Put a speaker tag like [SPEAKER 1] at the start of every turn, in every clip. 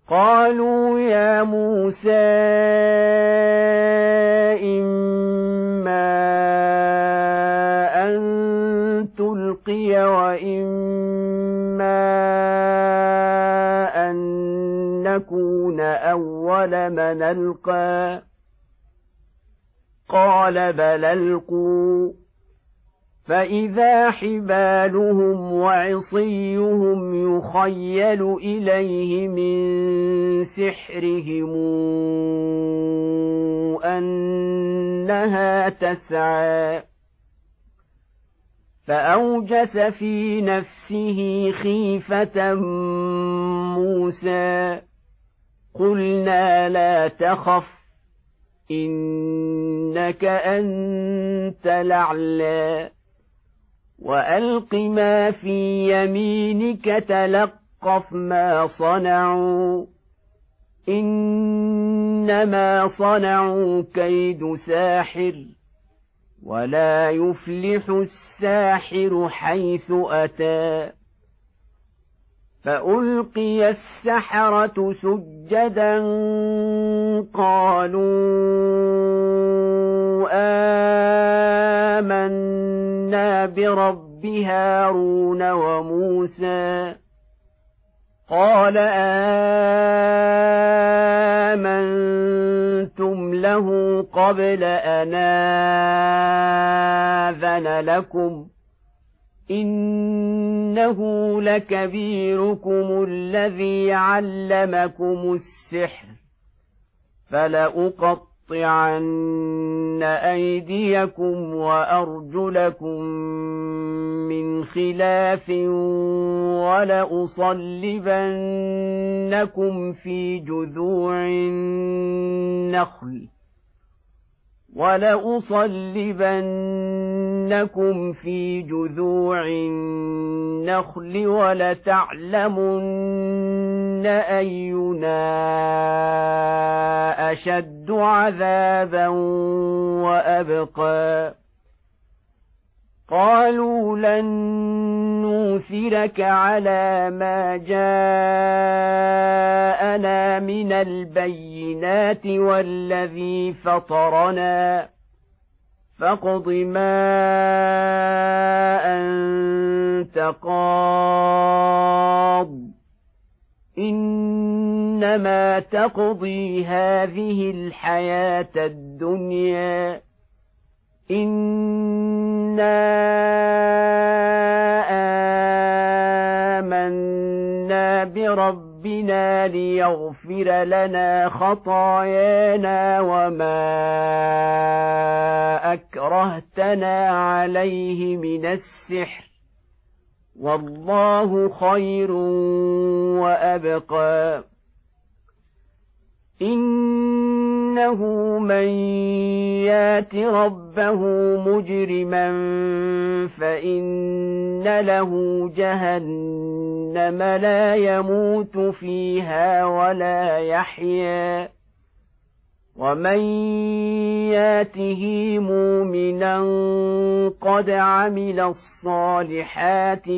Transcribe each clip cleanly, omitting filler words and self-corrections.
[SPEAKER 1] قالوا يا موسى إما أن تلقي وإما أن نكون أول من ألقى قال بل ألقوا فإذا حبالهم وعصيهم يخيل إليه من سحرهم أنها تسعى فأوجس في نفسه خيفة موسى قلنا لا تخف إنك أنت الأعلى وألق ما في يمينك تلقف ما صنعوا إنما صنعوا كيد ساحر ولا يفلح الساحر حيث أتى فألقي السحرة سجدا قالوا آمنا برب هارون وموسى قال آمنتم له قبل أن آذن لكم إنه لكبيركم الذي علمكم السحر فلأقطعن أيديكم وأرجلكم من خلاف ولأصلبنكم في جذوع النخل ولتعلمن أينا أشد عذابا وأبقى قالوا لن نؤثرك على ما جاءنا من البينات والذي فطرنا فاقض ما أنت قاض إنما تقضي هذه الحياة الدنيا إنا آمنا بربنا ليغفر لنا خطايانا وما أكرهتنا عليه من السحر والله خير وأبقى إنه من يات ربه مجرما فإن له جهنم لا يموت فيها ولا يحيا ومن ياته مؤمنا قد عمل الصالحات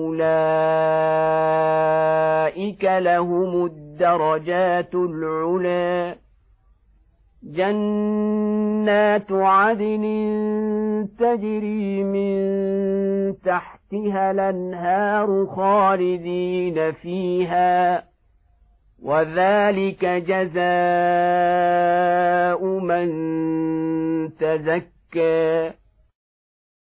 [SPEAKER 1] فأولئك لهم الدرجات العلى جنات عدن تجري من تحتها الأنهار خالدين فيها وذلك جزاء من تزكى